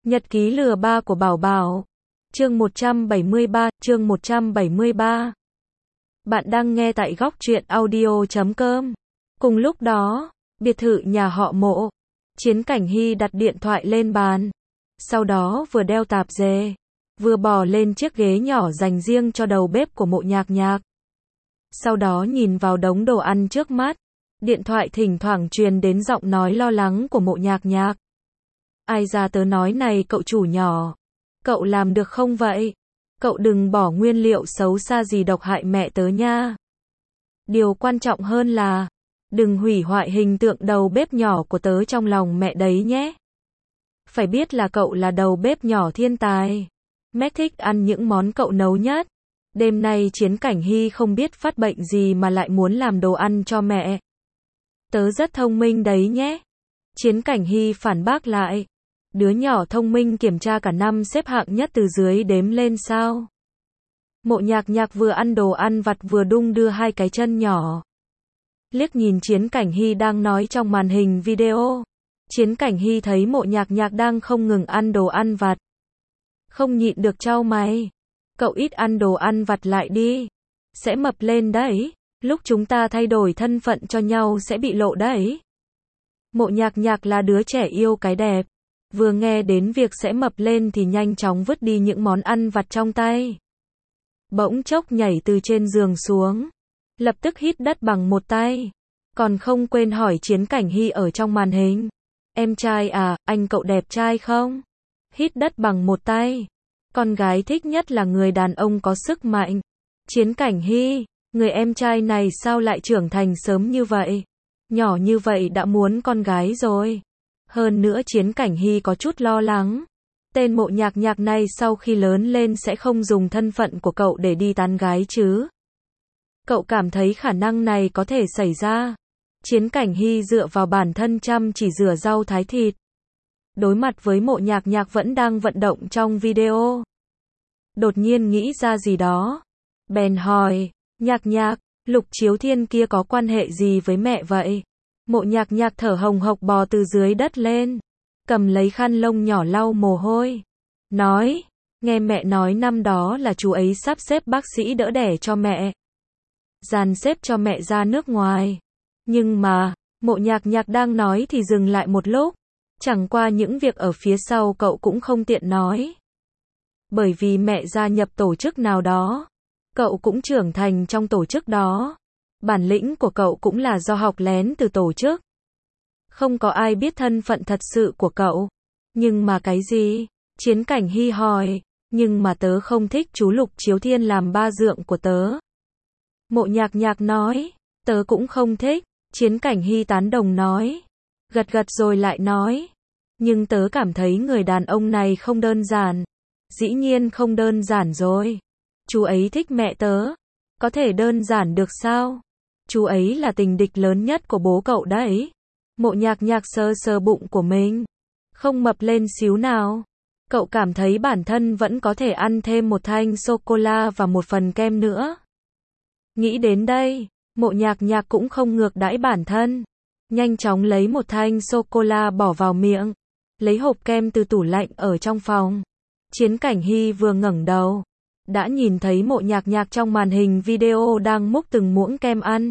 Nhật ký lừa ba của Bảo Bảo. Chương 173. Bạn đang nghe tại góc truyện audio.com. Cùng lúc đó, biệt thự nhà họ Mộ. Chiến Cảnh Hy đặt điện thoại lên bàn. Sau đó vừa đeo tạp dề, vừa bò lên chiếc ghế nhỏ dành riêng cho đầu bếp của Mộ Nhạc Nhạc. Sau đó nhìn vào đống đồ ăn trước mắt. Điện thoại thỉnh thoảng truyền đến giọng nói lo lắng của Mộ Nhạc Nhạc. Ai ra tớ nói này cậu chủ nhỏ. Cậu làm được không vậy? Cậu đừng bỏ nguyên liệu xấu xa gì độc hại mẹ tớ nha. Điều quan trọng hơn là, đừng hủy hoại hình tượng đầu bếp nhỏ của tớ trong lòng mẹ đấy nhé. Phải biết là cậu là đầu bếp nhỏ thiên tài. Mẹ thích ăn những món cậu nấu nhất. Đêm nay Chiến Cảnh Hy không biết phát bệnh gì mà lại muốn làm đồ ăn cho mẹ. Tớ rất thông minh đấy nhé. Chiến Cảnh Hy phản bác lại. Đứa nhỏ thông minh kiểm tra cả năm xếp hạng nhất từ dưới đếm lên sao? Mộ Nhạc Nhạc vừa ăn đồ ăn vặt vừa đung đưa hai cái chân nhỏ. Liếc nhìn Chiến Cảnh Hy đang nói trong màn hình video. Chiến Cảnh Hy thấy Mộ Nhạc Nhạc đang không ngừng ăn đồ ăn vặt. Không nhịn được chau mày. Cậu ít ăn đồ ăn vặt lại đi. Sẽ mập lên đấy. Lúc chúng ta thay đổi thân phận cho nhau sẽ bị lộ đấy. Mộ Nhạc Nhạc là đứa trẻ yêu cái đẹp. Vừa nghe đến việc sẽ mập lên thì nhanh chóng vứt đi những món ăn vặt trong tay. Bỗng chốc nhảy từ trên giường xuống. Lập tức hít đất bằng một tay. Còn không quên hỏi Chiến Cảnh Hy ở trong màn hình. Em trai à, anh cậu đẹp trai không? Hít đất bằng một tay. Con gái thích nhất là người đàn ông có sức mạnh. Chiến Cảnh Hy, người em trai này sao lại trưởng thành sớm như vậy? Nhỏ như vậy đã muốn con gái rồi. Hơn nữa Chiến Cảnh Hy có chút lo lắng. Tên Mộ Nhạc Nhạc này sau khi lớn lên sẽ không dùng thân phận của cậu để đi tán gái chứ. Cậu cảm thấy khả năng này có thể xảy ra. Chiến Cảnh Hy dựa vào bản thân chăm chỉ rửa rau thái thịt. Đối mặt với Mộ Nhạc Nhạc vẫn đang vận động trong video. Đột nhiên nghĩ ra gì đó. Bèn hỏi, Nhạc Nhạc, Lục Chiếu Thiên kia có quan hệ gì với mẹ vậy? Mộ Nhạc Nhạc thở hồng hộc bò từ dưới đất lên. Cầm lấy khăn lông nhỏ lau mồ hôi. Nói, nghe mẹ nói năm đó là chú ấy sắp xếp bác sĩ đỡ đẻ cho mẹ. Dàn xếp cho mẹ ra nước ngoài. Nhưng mà, Mộ Nhạc Nhạc đang nói thì dừng lại một lúc. Chẳng qua những việc ở phía sau cậu cũng không tiện nói. Bởi vì mẹ gia nhập tổ chức nào đó. Cậu cũng trưởng thành trong tổ chức đó. Bản lĩnh của cậu cũng là do học lén từ tổ chức. Không có ai biết thân phận thật sự của cậu. Nhưng mà cái gì? Chiến Cảnh Hy hỏi. Nhưng mà tớ không thích chú Lục Chiếu Thiên làm ba dượng của tớ. Mộ Nhạc Nhạc nói. Tớ cũng không thích. Chiến Cảnh Hy tán đồng nói. Gật gật rồi lại nói. Nhưng tớ cảm thấy người đàn ông này không đơn giản. Dĩ nhiên không đơn giản rồi. Chú ấy thích mẹ tớ. Có thể đơn giản được sao? Chú ấy là tình địch lớn nhất của bố cậu đấy. Mộ Nhạc Nhạc sờ sờ bụng của mình. Không mập lên xíu nào. Cậu cảm thấy bản thân vẫn có thể ăn thêm một thanh sô-cô-la và một phần kem nữa. Nghĩ đến đây, Mộ Nhạc Nhạc cũng không ngược đãi bản thân. Nhanh chóng lấy một thanh sô-cô-la bỏ vào miệng. Lấy hộp kem từ tủ lạnh ở trong phòng. Chiến Cảnh Hy vừa ngẩng đầu. Đã nhìn thấy Mộ Nhạc Nhạc trong màn hình video đang múc từng muỗng kem ăn.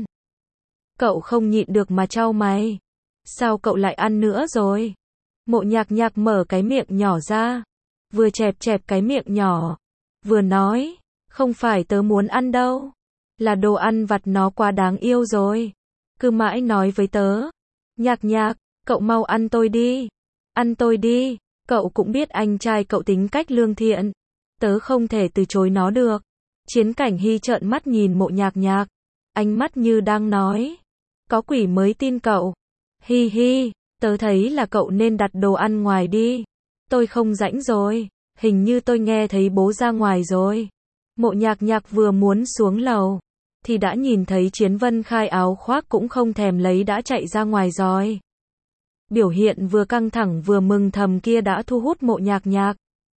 Cậu không nhịn được mà chau mày. Sao cậu lại ăn nữa rồi? Mộ Nhạc Nhạc mở cái miệng nhỏ ra. Vừa chẹp chẹp cái miệng nhỏ. Vừa nói. Không phải tớ muốn ăn đâu. Là đồ ăn vặt nó quá đáng yêu rồi. Cứ mãi nói với tớ. Nhạc Nhạc, cậu mau ăn tôi đi. Ăn tôi đi. Cậu cũng biết anh trai cậu tính cách lương thiện. Tớ không thể từ chối nó được. Chiến Cảnh Hy trợn mắt nhìn Mộ Nhạc Nhạc. Ánh mắt như đang nói. Có quỷ mới tin cậu. Hi hi, tớ thấy là cậu nên đặt đồ ăn ngoài đi. Tôi không rảnh rồi. Hình như tôi nghe thấy bố ra ngoài rồi. Mộ Nhạc Nhạc vừa muốn xuống lầu. Thì đã nhìn thấy Chiến Vân Khai áo khoác cũng không thèm lấy đã chạy ra ngoài rồi. Biểu hiện vừa căng thẳng vừa mừng thầm kia đã thu hút Mộ Nhạc Nhạc.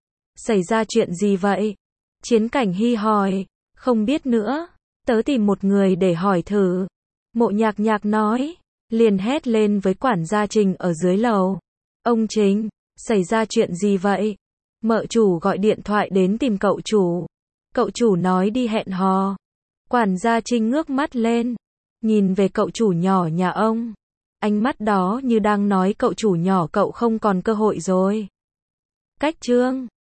Xảy ra chuyện gì vậy? Chiến Cảnh Hy hỏi. Không biết nữa. Tớ tìm một người để hỏi thử. Mộ Nhạc Nhạc nói. Liền hét lên với quản gia Trình ở dưới lầu. Ông Trình, Xảy ra chuyện gì vậy? Mợ chủ gọi điện thoại đến tìm cậu chủ. Cậu chủ nói đi hẹn hò. Quản gia Trinh ngước mắt lên, nhìn về cậu chủ nhỏ nhà ông. Ánh mắt đó như đang nói cậu chủ nhỏ cậu không còn cơ hội rồi. Cách chương